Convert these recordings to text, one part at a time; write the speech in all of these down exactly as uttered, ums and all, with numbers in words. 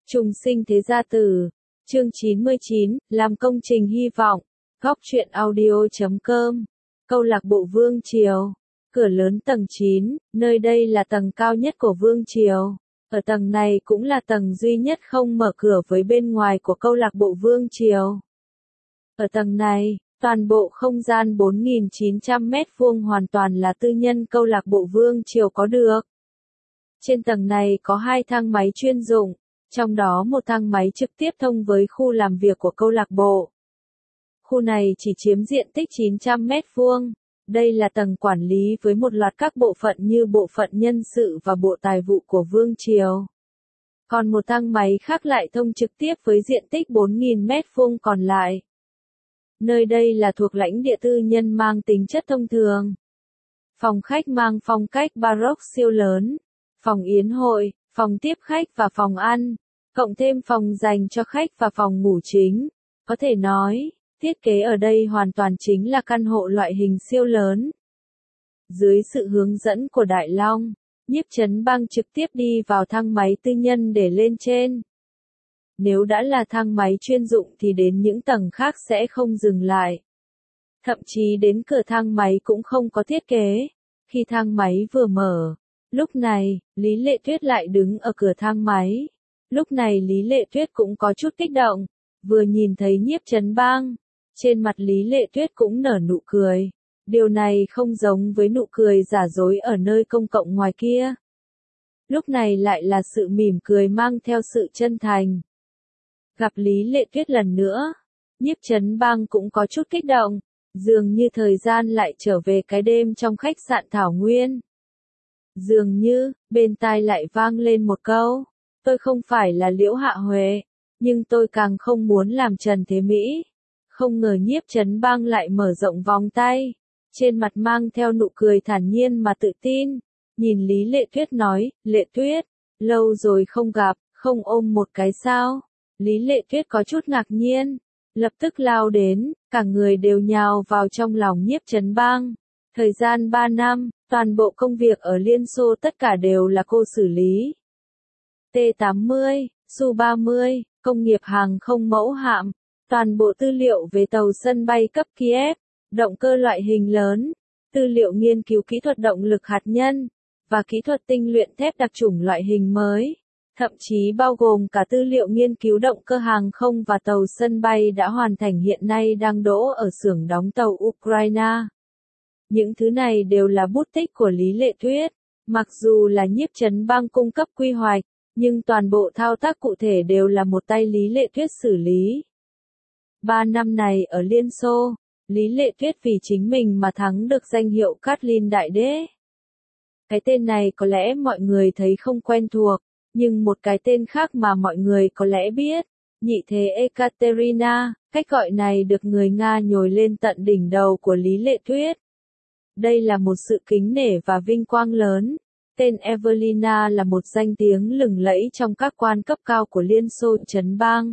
Trùng sinh thế gia tử. Chương chín mươi chín, làm công trình hy vọng. Góc truyện audio chấm com. Câu lạc bộ Vương Triều. Cửa lớn tầng chín, nơi đây là tầng cao nhất của Vương Triều. Ở tầng này cũng là tầng duy nhất không mở cửa với bên ngoài của câu lạc bộ Vương Triều. Ở tầng này, toàn bộ không gian bốn nghìn chín trăm mét vuông hoàn toàn là tư nhân câu lạc bộ Vương Triều có được. Trên tầng này có hai thang máy chuyên dụng, trong đó một thang máy trực tiếp thông với khu làm việc của câu lạc bộ. Khu này chỉ chiếm diện tích chín trăm mét vuông. Đây là tầng quản lý với một loạt các bộ phận như bộ phận nhân sự và bộ tài vụ của Vương Triều. Còn một thang máy khác lại thông trực tiếp với diện tích bốn nghìn mét vuông còn lại. Nơi đây là thuộc lãnh địa tư nhân mang tính chất thông thường. Phòng khách mang phong cách Baroque siêu lớn, phòng yến hội, phòng tiếp khách và phòng ăn, cộng thêm phòng dành cho khách và phòng ngủ chính. Có thể nói, thiết kế ở đây hoàn toàn chính là căn hộ loại hình siêu lớn. Dưới sự hướng dẫn của Đại Long, Nhiếp Chấn Bang trực tiếp đi vào thang máy tư nhân để lên trên. Nếu đã là thang máy chuyên dụng thì đến những tầng khác sẽ không dừng lại. Thậm chí đến cửa thang máy cũng không có thiết kế. Khi thang máy vừa mở, lúc này, Lý Lệ Tuyết lại đứng ở cửa thang máy. Lúc này Lý Lệ Tuyết cũng có chút kích động, vừa nhìn thấy Nhiếp Chấn Bang, trên mặt Lý Lệ Tuyết cũng nở nụ cười. Điều này không giống với nụ cười giả dối ở nơi công cộng ngoài kia. Lúc này lại là sự mỉm cười mang theo sự chân thành. Gặp Lý Lệ Tuyết lần nữa, Nhiếp Chấn Bang cũng có chút kích động, dường như thời gian lại trở về cái đêm trong khách sạn Thảo Nguyên. Dường như, bên tai lại vang lên một câu, tôi không phải là Liễu Hạ Huệ, nhưng tôi càng không muốn làm Trần Thế Mỹ. Không ngờ Nhiếp Chấn Bang lại mở rộng vòng tay, trên mặt mang theo nụ cười thản nhiên mà tự tin, nhìn Lý Lệ Tuyết nói, Lệ Tuyết, lâu rồi không gặp, không ôm một cái sao? Lý Lệ Tuyết có chút ngạc nhiên, lập tức lao đến, cả người đều nhào vào trong lòng Nhiếp Chấn Bang. Thời gian ba năm, toàn bộ công việc ở Liên Xô tất cả đều là cô xử lý. T tám mươi, Su ba mươi, công nghiệp hàng không mẫu hạm, toàn bộ tư liệu về tàu sân bay cấp Kiev, động cơ loại hình lớn, tư liệu nghiên cứu kỹ thuật động lực hạt nhân, và kỹ thuật tinh luyện thép đặc chủng loại hình mới. Thậm chí bao gồm cả tư liệu nghiên cứu động cơ hàng không và tàu sân bay đã hoàn thành hiện nay đang đỗ ở xưởng đóng tàu Ukraine. Những thứ này đều là bút tích của Lý Lệ Tuyết. Mặc dù là Nhiếp Chấn Bang cung cấp quy hoạch, nhưng toàn bộ thao tác cụ thể đều là một tay Lý Lệ Tuyết xử lý. Ba năm này ở Liên Xô, Lý Lệ Tuyết vì chính mình mà thắng được danh hiệu Kathleen Đại Đế. Cái tên này có lẽ mọi người thấy không quen thuộc, nhưng một cái tên khác mà mọi người có lẽ biết, nhị thế Ekaterina, cách gọi này được người Nga nhồi lên tận đỉnh đầu của Lý Lệ Tuyết. Đây là một sự kính nể và vinh quang lớn. Tên Evelina là một danh tiếng lừng lẫy trong các quan cấp cao của Liên Xô Chấn Bang.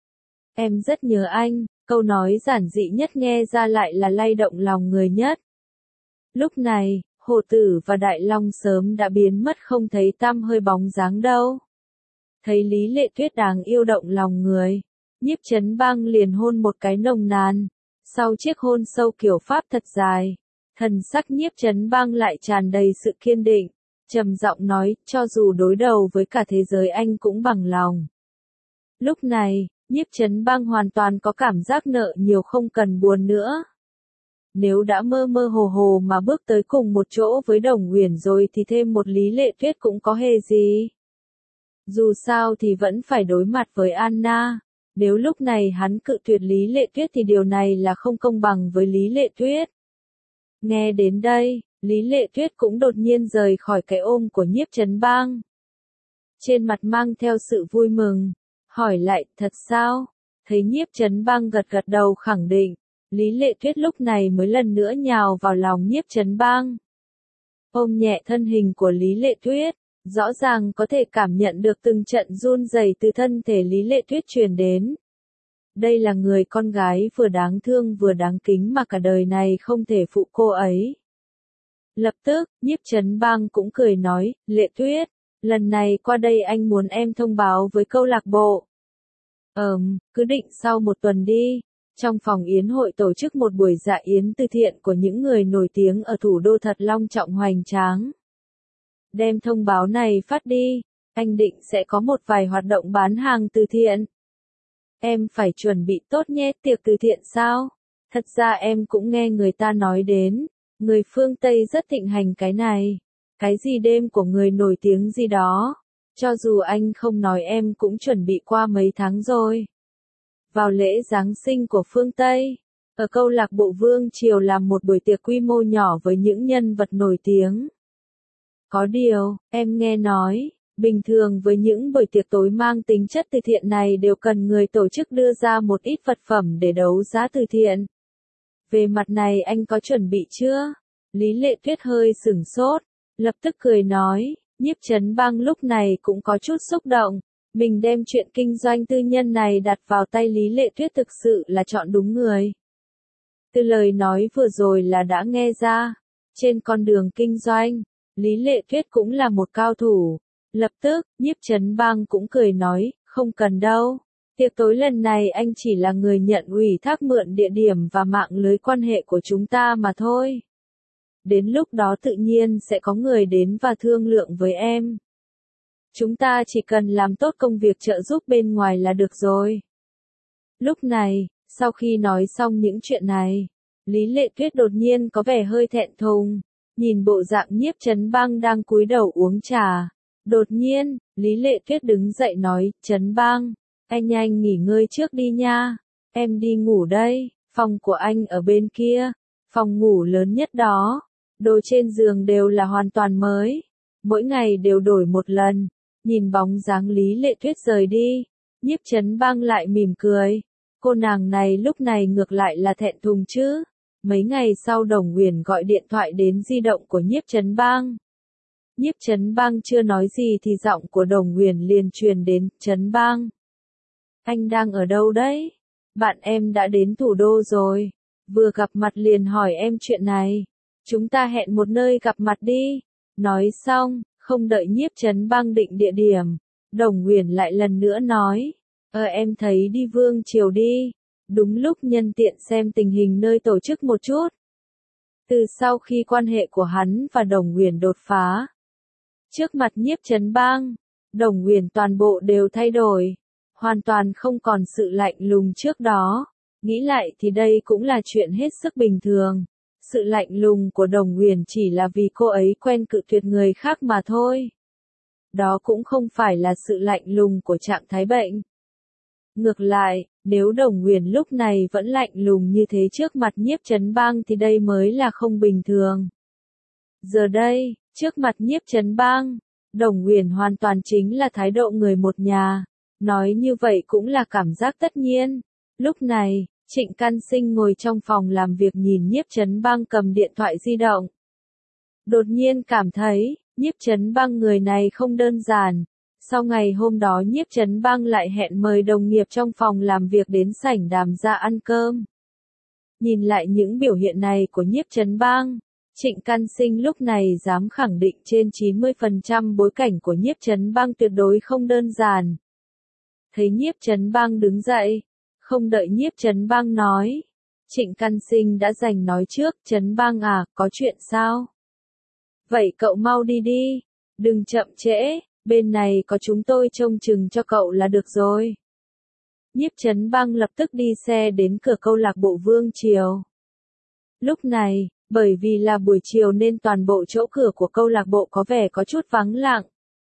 Em rất nhớ anh, câu nói giản dị nhất nghe ra lại là lay động lòng người nhất. Lúc này, Hồ Tử và Đại Long sớm đã biến mất không thấy tăm hơi bóng dáng đâu. Thấy Lý Lệ Tuyết đáng yêu động lòng người, Nhiếp Chấn Bang liền hôn một cái nồng nàn. Sau chiếc hôn sâu kiểu Pháp thật dài, thần sắc Nhiếp Chấn Bang lại tràn đầy sự kiên định, trầm giọng nói, cho dù đối đầu với cả thế giới anh cũng bằng lòng. Lúc này, Nhiếp Chấn Bang hoàn toàn có cảm giác nợ nhiều không cần buồn nữa. Nếu đã mơ mơ hồ hồ mà bước tới cùng một chỗ với Đồng Uyển rồi thì thêm một Lý Lệ Tuyết cũng có hề gì. Dù sao thì vẫn phải đối mặt với Anna. Nếu lúc này hắn cự tuyệt Lý Lệ Tuyết thì điều này là không công bằng với Lý Lệ Tuyết. Nghe đến đây, Lý Lệ Tuyết cũng đột nhiên rời khỏi cái ôm của Nhiếp Chấn Bang. Trên mặt mang theo sự vui mừng, hỏi lại, thật sao? Thấy Nhiếp Chấn Bang gật gật đầu khẳng định, Lý Lệ Tuyết lúc này mới lần nữa nhào vào lòng Nhiếp Chấn Bang. Ôm nhẹ thân hình của Lý Lệ Tuyết, rõ ràng có thể cảm nhận được từng trận run rẩy từ thân thể Lý Lệ Tuyết truyền đến. Đây là người con gái vừa đáng thương vừa đáng kính mà cả đời này không thể phụ cô ấy. Lập tức, Nhiếp Chấn Bang cũng cười nói, Lệ Tuyết, Lần này qua đây anh muốn em thông báo với câu lạc bộ. Ờm, cứ định sau một tuần đi. Trong phòng yến hội tổ chức một buổi dạ yến từ thiện của những người nổi tiếng ở thủ đô thật long trọng hoành tráng. Đem thông báo này phát đi, anh định sẽ có một vài hoạt động bán hàng từ thiện. Em phải chuẩn bị tốt nhé, tiệc từ thiện sao? Thật ra em cũng nghe người ta nói đến, người phương Tây rất thịnh hành cái này. Cái gì đêm của người nổi tiếng gì đó. Cho dù anh không nói em cũng chuẩn bị qua mấy tháng rồi. Vào lễ Giáng sinh của phương Tây, ở câu lạc bộ Vương Triều làm một buổi tiệc quy mô nhỏ với những nhân vật nổi tiếng. Có điều, em nghe nói, bình thường với những buổi tiệc tối mang tính chất từ thiện này đều cần người tổ chức đưa ra một ít vật phẩm để đấu giá từ thiện. Về mặt này anh có chuẩn bị chưa? Lý Lệ Tuyết hơi sửng sốt, lập tức cười nói, Nhiếp Chấn Bang lúc này cũng có chút xúc động. Mình đem chuyện kinh doanh tư nhân này đặt vào tay Lý Lệ Tuyết thực sự là chọn đúng người. Từ lời nói vừa rồi là đã nghe ra, trên con đường kinh doanh, Lý Lệ Tuyết cũng là một cao thủ. Lập tức, Nhiếp Chấn Bang cũng cười nói, không cần đâu. Tiệc tối lần này anh chỉ là người nhận ủy thác mượn địa điểm và mạng lưới quan hệ của chúng ta mà thôi. Đến lúc đó tự nhiên sẽ có người đến và thương lượng với em. Chúng ta chỉ cần làm tốt công việc trợ giúp bên ngoài là được rồi. Lúc này, sau khi nói xong những chuyện này, Lý Lệ Tuyết đột nhiên có vẻ hơi thẹn thùng, nhìn bộ dạng Nhiếp Chấn Bang đang cúi đầu uống trà. Đột nhiên, Lý Lệ Tuyết đứng dậy nói, Chấn Bang, anh nhanh nghỉ ngơi trước đi nha, em đi ngủ đây, phòng của anh ở bên kia, phòng ngủ lớn nhất đó, đồ trên giường đều là hoàn toàn mới, mỗi ngày đều đổi một lần. Nhìn bóng dáng Lý Lệ Tuyết rời đi, Nhiếp Chấn Bang lại mỉm cười. Cô nàng này lúc này ngược lại là thẹn thùng chứ. Mấy ngày sau Đồng Huyền gọi điện thoại đến di động của Nhiếp Chấn Bang. Nhiếp Chấn Bang chưa nói gì thì giọng của Đồng Huyền liền truyền đến, Chấn Bang. Anh đang ở đâu đấy? Bạn em đã đến thủ đô rồi. Vừa gặp mặt liền hỏi em chuyện này. Chúng ta hẹn một nơi gặp mặt đi. Nói xong, không đợi Nhiếp Chấn Bang định địa điểm, Đồng Huyền lại lần nữa nói, ờ em thấy đi Vương Triều đi, đúng lúc nhân tiện xem tình hình nơi tổ chức một chút. Từ sau khi quan hệ của hắn và Đồng Huyền đột phá, trước mặt Nhiếp Chấn Bang, Đồng Huyền toàn bộ đều thay đổi, hoàn toàn không còn sự lạnh lùng trước đó, nghĩ lại thì đây cũng là chuyện hết sức bình thường. Sự lạnh lùng của Đồng Huyền chỉ là vì cô ấy quen cự tuyệt người khác mà thôi. Đó cũng không phải là sự lạnh lùng của trạng thái bệnh. Ngược lại, nếu Đồng Huyền lúc này vẫn lạnh lùng như thế trước mặt Nhiếp Chấn Bang thì đây mới là không bình thường. Giờ đây, trước mặt Nhiếp Chấn Bang, Đồng Huyền hoàn toàn chính là thái độ người một nhà. Nói như vậy cũng là cảm giác tất nhiên. Lúc này, Trịnh Căn Sinh ngồi trong phòng làm việc nhìn Nhiếp Chấn Bang cầm điện thoại di động. Đột nhiên cảm thấy, Nhiếp Chấn Bang người này không đơn giản. Sau ngày hôm đó Nhiếp Chấn Bang lại hẹn mời đồng nghiệp trong phòng làm việc đến sảnh đàm ra ăn cơm. Nhìn lại những biểu hiện này của Nhiếp Chấn Bang, Trịnh Căn Sinh lúc này dám khẳng định trên chín mươi phần trăm bối cảnh của Nhiếp Chấn Bang tuyệt đối không đơn giản. Thấy Nhiếp Chấn Bang đứng dậy, không đợi Nhiếp Chấn Bang nói, Trịnh Căn Sinh đã giành nói trước, Chấn Bang à, có chuyện sao? Vậy cậu mau đi đi, đừng chậm trễ, bên này có chúng tôi trông chừng cho cậu là được rồi. Nhiếp Chấn Bang lập tức đi xe đến cửa câu lạc bộ Vương Triều. Lúc này, bởi vì là buổi chiều nên toàn bộ chỗ cửa của câu lạc bộ có vẻ có chút vắng lặng.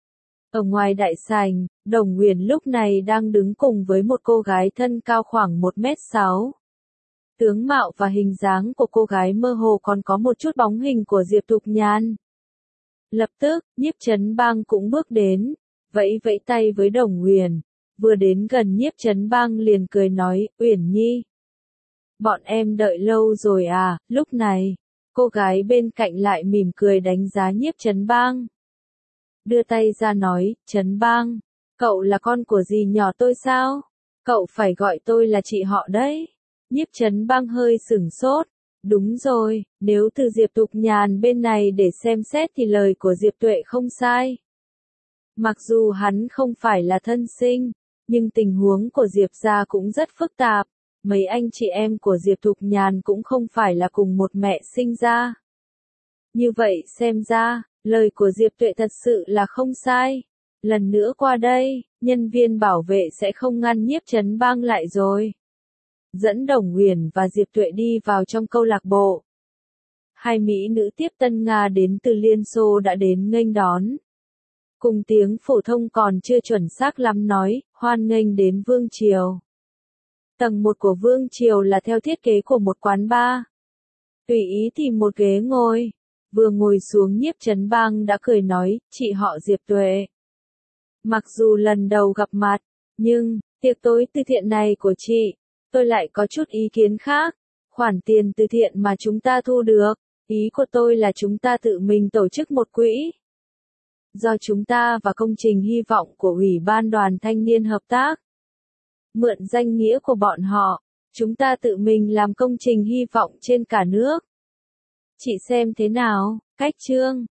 Ở ngoài đại sảnh, Đồng Huyền lúc này đang đứng cùng với một cô gái thân cao khoảng một mét sáu. Tướng mạo và hình dáng của cô gái mơ hồ còn có một chút bóng hình của Diệp Thục Nhan. Lập tức, Nhiếp Chấn Bang cũng bước đến, vẫy vẫy tay với Đồng Huyền. Vừa đến gần Nhiếp Chấn Bang liền cười nói, Uyển Nhi. Bọn em đợi lâu rồi à, lúc này, cô gái bên cạnh lại mỉm cười đánh giá Nhiếp Chấn Bang. Đưa tay ra nói, Chấn Bang, cậu là con của dì nhỏ tôi sao? Cậu phải gọi tôi là chị họ đấy. Nhiếp Chấn Bang hơi sửng sốt. Đúng rồi, nếu từ Diệp Thục Nhàn bên này để xem xét thì lời của Diệp Tuệ không sai. Mặc dù hắn không phải là thân sinh, nhưng tình huống của Diệp gia cũng rất phức tạp. Mấy anh chị em của Diệp Thục Nhàn cũng không phải là cùng một mẹ sinh ra. Như vậy xem ra, lời của Diệp Tuệ thật sự là không sai. Lần nữa qua đây, nhân viên bảo vệ sẽ không ngăn Nhiếp Trấn Bang lại rồi. Dẫn Đồng Huyền và Diệp Tuệ đi vào trong câu lạc bộ. Hai mỹ nữ tiếp tân Nga đến từ Liên Xô đã đến nghênh đón. Cùng tiếng phổ thông còn chưa chuẩn xác lắm nói, hoan nghênh đến Vương Triều. Tầng một của Vương Triều là theo thiết kế của một quán bar. Tùy ý tìm một ghế ngồi. Vừa ngồi xuống Nhiếp Trấn Bang đã cười nói, chị họ Diệp Tuệ. Mặc dù lần đầu gặp mặt, nhưng, tiệc tối từ thiện này của chị, tôi lại có chút ý kiến khác. Khoản tiền từ thiện mà chúng ta thu được, ý của tôi là chúng ta tự mình tổ chức một quỹ. Do chúng ta và công trình hy vọng của Ủy ban Đoàn Thanh niên hợp tác. Mượn danh nghĩa của bọn họ, chúng ta tự mình làm công trình hy vọng trên cả nước. Chị xem thế nào, cách chương.